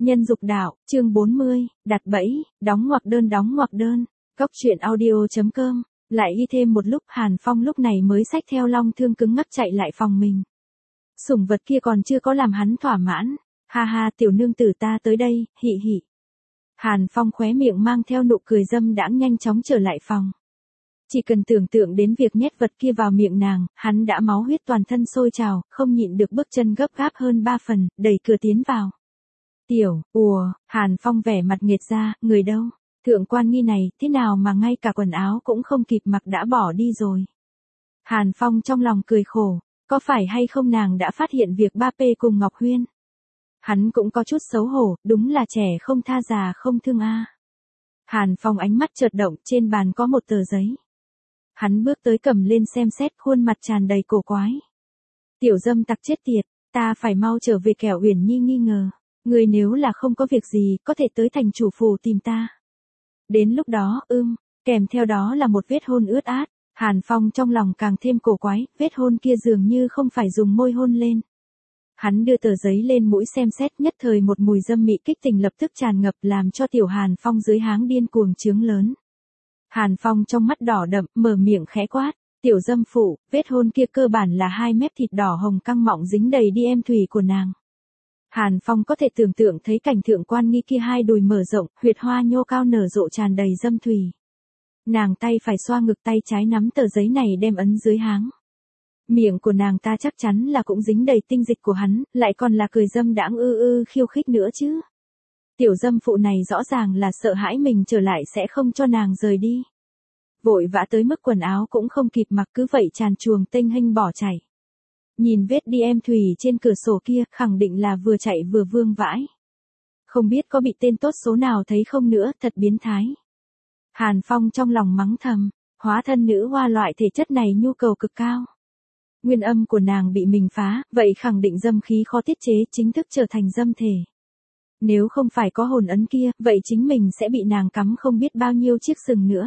Nhân dục đạo, chương 40, đặt bẫy, đóng ngoặc đơn. Cóc truyện audio.com, lại y thêm một lúc Hàn Phong lúc này mới xách theo long thương cứng ngắc chạy lại phòng mình. Sủng vật kia còn chưa có làm hắn thỏa mãn, ha ha tiểu nương tử ta tới đây, hị hị. Hàn Phong khóe miệng mang theo nụ cười dâm đãng nhanh chóng trở lại phòng. Chỉ cần tưởng tượng đến việc nhét vật kia vào miệng nàng, hắn đã máu huyết toàn thân sôi trào, không nhịn được bước chân gấp gáp hơn 3 phần, đẩy cửa tiến vào. Hàn Phong vẻ mặt nghệt ra, người đâu? Thượng quan nghi này, thế nào mà ngay cả quần áo cũng không kịp mặc đã bỏ đi rồi. Hàn Phong trong lòng cười khổ, có phải hay không nàng đã phát hiện việc ba P cùng Ngọc Huyên? Hắn cũng có chút xấu hổ, đúng là trẻ không tha già không thương a. Hàn Phong ánh mắt chợt động, trên bàn có một tờ giấy. Hắn bước tới cầm lên xem xét, khuôn mặt tràn đầy cổ quái. Tiểu dâm tặc chết tiệt, ta phải mau trở về kẻo Uyển Nhi nghi ngờ. Người nếu là không có việc gì, có thể tới thành chủ phủ tìm ta. Đến lúc đó, kèm theo đó là một vết hôn ướt át. Hàn Phong trong lòng càng thêm cổ quái, vết hôn kia dường như không phải dùng môi hôn lên. Hắn đưa tờ giấy lên mũi xem xét, nhất thời một mùi dâm mị kích tình lập tức tràn ngập làm cho tiểu Hàn Phong dưới háng điên cuồng trướng lớn. Hàn Phong trong mắt đỏ đậm, mở miệng khẽ quát, tiểu dâm phụ, vết hôn kia cơ bản là 2 mép thịt đỏ hồng căng mọng dính đầy đi em thùy của nàng. Hàn Phong có thể tưởng tượng thấy cảnh thượng quan nghi kia hai đùi mở rộng, huyệt hoa nhô cao nở rộ tràn đầy dâm thùy. Nàng tay phải xoa ngực, tay trái nắm tờ giấy này đem ấn dưới háng. Miệng của nàng ta chắc chắn là cũng dính đầy tinh dịch của hắn, lại còn là cười dâm đãng khiêu khích nữa chứ. Tiểu dâm phụ này rõ ràng là sợ hãi mình trở lại sẽ không cho nàng rời đi. Vội vã tới mức quần áo cũng không kịp mặc, cứ vậy tràn chuồng tênh hênh bỏ chạy. Nhìn vết đi em thùy trên cửa sổ kia, khẳng định là vừa chạy vừa vương vãi. Không biết có bị tên tốt số nào thấy không nữa, thật biến thái. Hàn Phong trong lòng mắng thầm, hóa thân nữ hoa loại thể chất này nhu cầu cực cao. Nguyên âm của nàng bị mình phá, vậy khẳng định dâm khí khó tiết chế, chính thức trở thành dâm thể. Nếu không phải có hồn ấn kia, vậy chính mình sẽ bị nàng cắm không biết bao nhiêu chiếc sừng nữa.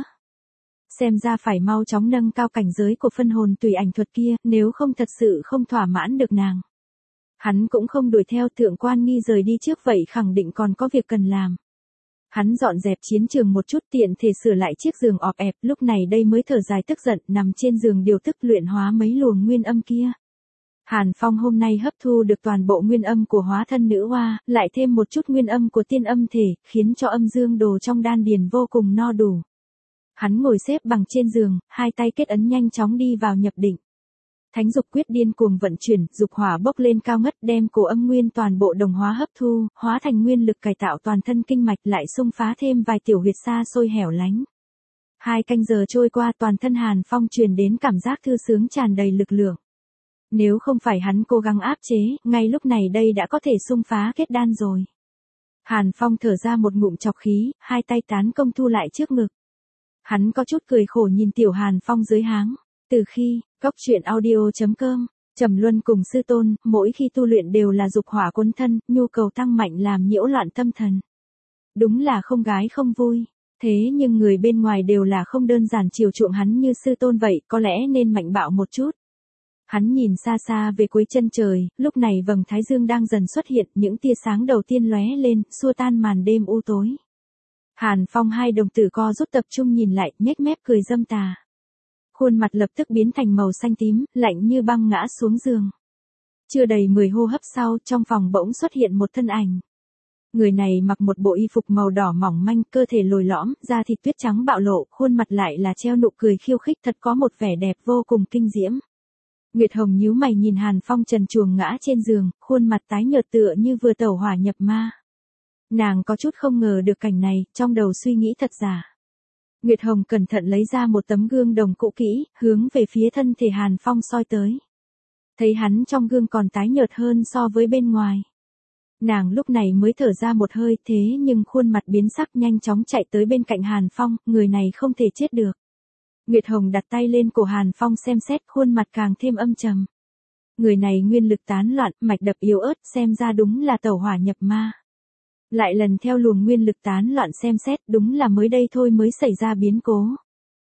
Xem ra phải mau chóng nâng cao cảnh giới của phân hồn tùy ảnh thuật kia, nếu không thật sự không thỏa mãn được nàng. Hắn cũng không đuổi theo, thượng quan nghi rời đi trước vậy khẳng định còn có việc cần làm. Hắn dọn dẹp chiến trường một chút, tiện thể sửa lại chiếc giường ọp ẹp, lúc này đây mới thở dài tức giận, nằm trên giường điều tức luyện hóa mấy luồng nguyên âm kia. Hàn Phong hôm nay hấp thu được toàn bộ nguyên âm của hóa thân nữ hoa, lại thêm một chút nguyên âm của tiên âm thể, khiến cho âm dương đồ trong đan điền vô cùng no đủ. Hắn ngồi xếp bằng trên giường, hai tay kết ấn nhanh chóng đi vào nhập định. Thánh dục quyết điên cuồng vận chuyển, dục hỏa bốc lên cao ngất, đem cổ âm nguyên toàn bộ đồng hóa hấp thu, hóa thành nguyên lực cải tạo toàn thân kinh mạch, lại xung phá thêm vài tiểu huyệt xa xôi hẻo lánh. 2 canh giờ trôi qua, toàn thân Hàn Phong truyền đến cảm giác thư sướng tràn đầy lực lượng. Nếu không phải hắn cố gắng áp chế, ngay lúc này đây đã có thể xung phá kết đan rồi. Hàn Phong thở ra một ngụm trọc khí, hai tay tán công thu lại trước ngực. Hắn có chút cười khổ nhìn tiểu Hàn Phong dưới háng. Từ khi, cóc truyện audio.com, Trầm Luân cùng sư tôn, mỗi khi tu luyện đều là dục hỏa cuốn thân, nhu cầu tăng mạnh làm nhiễu loạn tâm thần. Đúng là không gái không vui. Thế nhưng người bên ngoài đều là không đơn giản chiều chuộng hắn như sư tôn vậy, có lẽ nên mạnh bạo một chút. Hắn nhìn xa xa về cuối chân trời, lúc này vầng thái dương đang dần xuất hiện, những tia sáng đầu tiên lóe lên, xua tan màn đêm u tối. Hàn Phong hai đồng tử co rút tập trung nhìn lại, nhếch mép cười dâm tà. Khuôn mặt lập tức biến thành màu xanh tím, lạnh như băng ngã xuống giường. Chưa đầy 10 hô hấp sau, trong phòng bỗng xuất hiện một thân ảnh. Người này mặc một bộ y phục màu đỏ mỏng manh, cơ thể lồi lõm, da thịt tuyết trắng bạo lộ, khuôn mặt lại là treo nụ cười khiêu khích, thật có một vẻ đẹp vô cùng kinh diễm. Nguyệt Hồng nhíu mày nhìn Hàn Phong trần truồng ngã trên giường, khuôn mặt tái nhợt tựa như vừa tẩu hỏa nhập ma. Nàng có chút không ngờ được cảnh này, trong đầu suy nghĩ thật giả. Nguyệt Hồng cẩn thận lấy ra một tấm gương đồng cũ kỹ, hướng về phía thân thể Hàn Phong soi tới. Thấy hắn trong gương còn tái nhợt hơn so với bên ngoài. Nàng lúc này mới thở ra một hơi, thế nhưng khuôn mặt biến sắc, nhanh chóng chạy tới bên cạnh Hàn Phong, người này không thể chết được. Nguyệt Hồng đặt tay lên cổ Hàn Phong xem xét, khuôn mặt càng thêm âm trầm. Người này nguyên lực tán loạn, mạch đập yếu ớt, xem ra đúng là tẩu hỏa nhập ma. Lại lần theo luồng nguyên lực tán loạn xem xét, đúng là mới đây thôi mới xảy ra biến cố.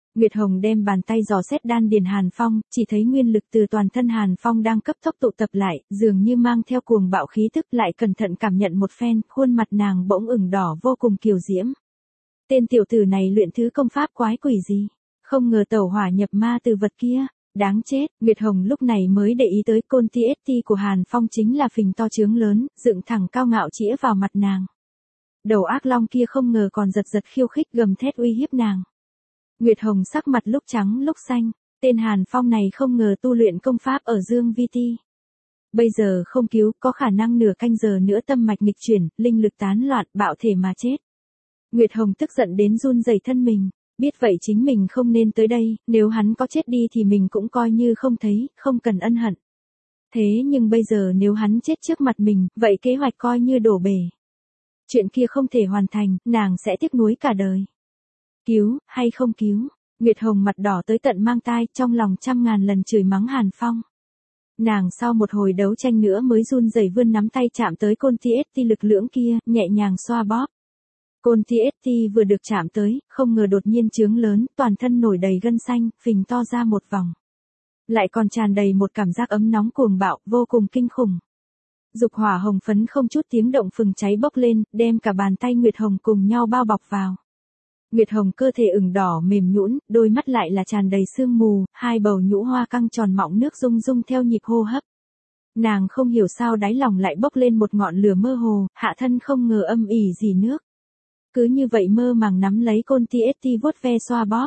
Nguyệt Hồng đem bàn tay dò xét đan điền Hàn Phong, chỉ thấy nguyên lực từ toàn thân Hàn Phong đang cấp tốc tụ tập lại, dường như mang theo cuồng bạo khí tức, lại cẩn thận cảm nhận một phen, khuôn mặt nàng bỗng ửng đỏ vô cùng kiều diễm. Tên tiểu tử này luyện thứ công pháp quái quỷ gì? Không ngờ tẩu hỏa nhập ma từ vật kia. Đáng chết, Nguyệt Hồng lúc này mới để ý tới côn TST của Hàn Phong chính là phình to trướng lớn, dựng thẳng cao ngạo chĩa vào mặt nàng. Đầu ác long kia không ngờ còn giật giật khiêu khích gầm thét uy hiếp nàng. Nguyệt Hồng sắc mặt lúc trắng lúc xanh, tên Hàn Phong này không ngờ tu luyện công pháp ở Dương Vi Ti. Bây giờ không cứu, có khả năng nửa canh giờ nữa tâm mạch nghịch chuyển, linh lực tán loạn, bạo thể mà chết. Nguyệt Hồng tức giận đến run rẩy thân mình, biết vậy chính mình không nên tới đây, nếu hắn có chết đi thì mình cũng coi như không thấy, không cần ân hận. Thế nhưng bây giờ nếu hắn chết trước mặt mình, vậy kế hoạch coi như đổ bể. Chuyện kia không thể hoàn thành, nàng sẽ tiếc nuối cả đời. Cứu, hay không cứu? Nguyệt Hồng mặt đỏ tới tận mang tai, trong lòng trăm ngàn lần chửi mắng Hàn Phong. Nàng sau một hồi đấu tranh nữa mới run rẩy vươn nắm tay chạm tới côn TST lực lưỡng kia, nhẹ nhàng xoa bóp. Côn TST vừa được chạm tới, không ngờ đột nhiên trướng lớn, toàn thân nổi đầy gân xanh, phình to ra một vòng. Lại còn tràn đầy một cảm giác ấm nóng cuồng bạo, vô cùng kinh khủng. Dục hỏa hồng phấn không chút tiếng động phừng cháy bốc lên, đem cả bàn tay Nguyệt Hồng cùng nhau bao bọc vào. Nguyệt Hồng cơ thể ửng đỏ mềm nhũn, đôi mắt lại là tràn đầy sương mù, hai bầu nhũ hoa căng tròn mọng nước rung rung theo nhịp hô hấp. Nàng không hiểu sao đáy lòng lại bốc lên một ngọn lửa mơ hồ, hạ thân không ngờ âm ỉ dì nước. Cứ như vậy mơ màng nắm lấy côn TST vuốt ve xoa bóp.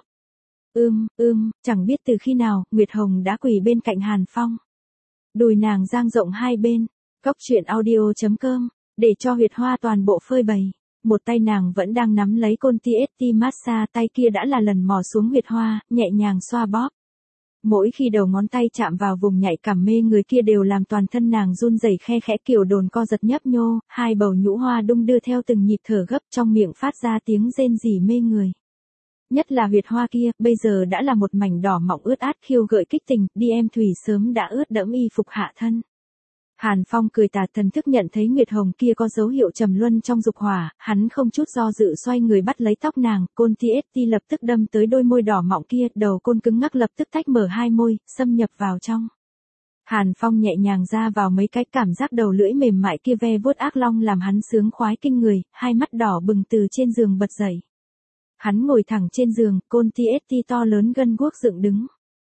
Chẳng biết từ khi nào, Nguyệt Hồng đã quỳ bên cạnh Hàn Phong. Đùi nàng dang rộng hai bên, Cóc truyện audio.com, để cho huyệt hoa toàn bộ phơi bày. Một tay nàng vẫn đang nắm lấy côn TST massage, tay kia đã là lần mò xuống huyệt hoa, nhẹ nhàng xoa bóp. Mỗi khi đầu ngón tay chạm vào vùng nhạy cảm mê người kia đều làm toàn thân nàng run rẩy khe khẽ kiểu đồn co giật nhấp nhô, hai bầu nhũ hoa đung đưa theo từng nhịp thở gấp trong miệng phát ra tiếng rên rỉ mê người. Nhất là huyệt hoa kia, bây giờ đã là một mảnh đỏ mọng ướt át khiêu gợi kích tình, đi em thủy sớm đã ướt đẫm y phục hạ thân. Hàn Phong cười tà thần thức nhận thấy Nguyệt Hồng kia có dấu hiệu trầm luân trong dục hỏa, hắn không chút do dự xoay người bắt lấy tóc nàng, côn TST lập tức đâm tới đôi môi đỏ mọng kia, đầu côn cứng ngắc lập tức tách mở hai môi, xâm nhập vào trong. Hàn Phong nhẹ nhàng ra vào mấy cái, cảm giác đầu lưỡi mềm mại kia ve vuốt ác long làm hắn sướng khoái kinh người, hai mắt đỏ bừng từ trên giường bật dậy. Hắn ngồi thẳng trên giường, côn TST to lớn gân guốc dựng đứng.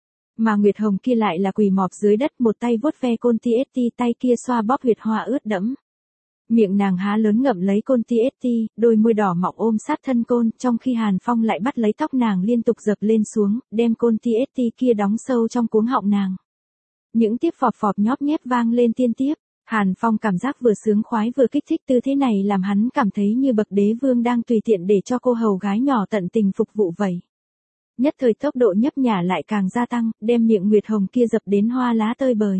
Mà Nguyệt Hồng kia lại là quỳ mọp dưới đất, một tay vuốt ve côn TST, tay kia xoa bóp huyệt hoa ướt đẫm. Miệng nàng há lớn ngậm lấy côn TST, đôi môi đỏ mọng ôm sát thân côn, trong khi Hàn Phong lại bắt lấy tóc nàng liên tục dập lên xuống, đem côn TST kia đóng sâu trong cuống họng nàng. Những tiếp phọp phọp nhóp nhép vang lên tiên tiếp. Hàn Phong cảm giác vừa sướng khoái vừa kích thích, tư thế này làm hắn cảm thấy như bậc đế vương đang tùy tiện để cho cô hầu gái nhỏ tận tình phục vụ vậy. Nhất thời tốc độ nhấp nhả lại càng gia tăng, đem miệng Nguyệt Hồng kia dập đến hoa lá tơi bời.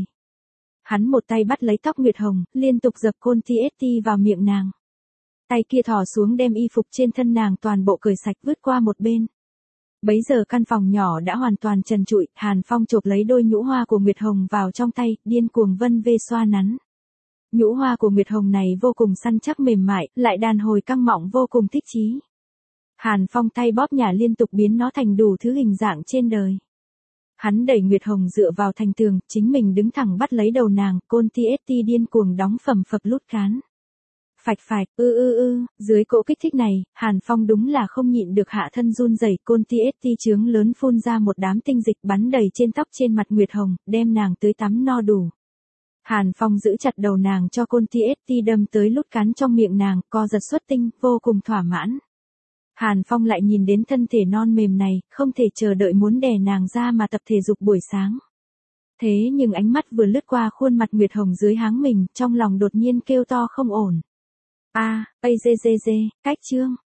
Hắn một tay bắt lấy tóc Nguyệt Hồng, liên tục dập côn TST vào miệng nàng. Tay kia thò xuống đem y phục trên thân nàng toàn bộ cởi sạch vứt qua một bên. Bấy giờ căn phòng nhỏ đã hoàn toàn trần trụi, Hàn Phong chộp lấy đôi nhũ hoa của Nguyệt Hồng vào trong tay, điên cuồng vân vê xoa nắn. Nhũ hoa của Nguyệt Hồng này vô cùng săn chắc mềm mại, lại đàn hồi căng mọng vô cùng thích chí. Hàn Phong tay bóp nhả liên tục biến nó thành đủ thứ hình dạng trên đời. Hắn đẩy Nguyệt Hồng dựa vào thành tường, chính mình đứng thẳng bắt lấy đầu nàng, côn TST điên cuồng đóng phầm phập lút cán. Phạch phạch, dưới cỗ kích thích này, Hàn Phong đúng là không nhịn được hạ thân run rẩy, côn TST trướng lớn phun ra một đám tinh dịch bắn đầy trên tóc trên mặt Nguyệt Hồng, đem nàng tưới tắm no đủ. Hàn Phong giữ chặt đầu nàng cho côn TST đâm tới lút cán trong miệng nàng, co giật xuất tinh, vô cùng thỏa mãn. Hàn Phong lại nhìn đến thân thể non mềm này, không thể chờ đợi muốn đè nàng ra mà tập thể dục buổi sáng. Thế nhưng ánh mắt vừa lướt qua khuôn mặt Nguyệt Hồng dưới háng mình, trong lòng đột nhiên kêu to không ổn. Cách chương.